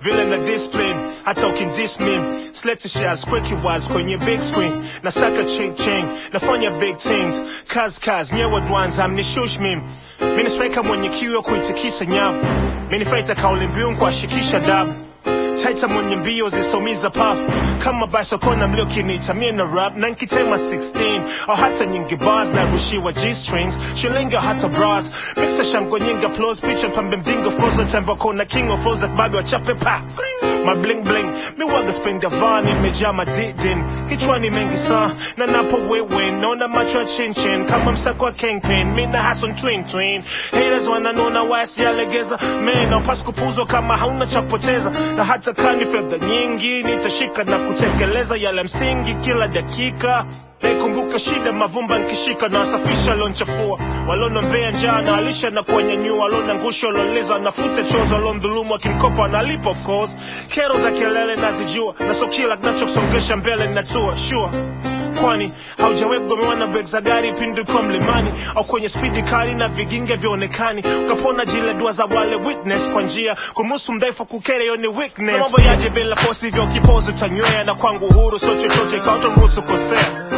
vile na discipline hata ukindis meme slete shares quick was kwenye big screen na saka ching nafanya big things kaz nyewe dwanza mnishush meme mimi striker mwenye kiu kuitikisa nyavu mimi fighter kauli mbiu kwa shikisha dabu taita mwenye mbio zisomiza pafu kama basi kona mlio kinita mie na rap na nkitema 16 au hata nyingi bars na rushiwa G-strings shilinga hata bras mixa shamgo nyinga applause picha pambe mdingo frozen tembo kona king of flows at babi wa chape pa my bling bling mi waga spring davani meja madidin kichwani mengi saa na napo wewe naona macho ya chin kama msako wa kingpin mi na hason twin haters wananona wasi ya legeza man au pasu kupuzwa kama hauna cha kupoteza na hata kani fedha nyingi nitashika na kutekeleza yale msingi kila dakika naikumbuka shida mavumba nkishika na wasafisha lonchafua walonombea njaa na alisha na kuwanyanyua walona ngusho waloleza nafute chozo walondhulumu wakinkopa wanalipa of course kero za kelele nazijua na so kila kinachosongesha mbele natua sure kwani haujawahi kugomewa na beg za gari pindu kwa mlimani au kwenye speedi kali na viginge vionekani ukapona jile dua za wale witness kwa njia kumusu mdhaifu kukere yoni weakness mambo yaje bila force hivyo kipozo tanywea na kwangu huru so chochote kauto mruhusu kosea